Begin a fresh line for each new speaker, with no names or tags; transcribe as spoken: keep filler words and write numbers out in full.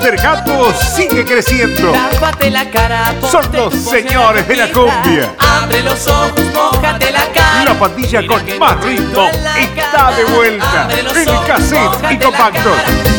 Cercato sigue creciendo.
Lávate la cara,
Son los señores de la cumbia.
Abre los ojos, mójate la cara.
La pandilla
Mira
con
que
más
no
ritmo
siento en la
está
cara.
de vuelta
Abre los
en
ojos,
cassette y
mójate la
compacto.
cara.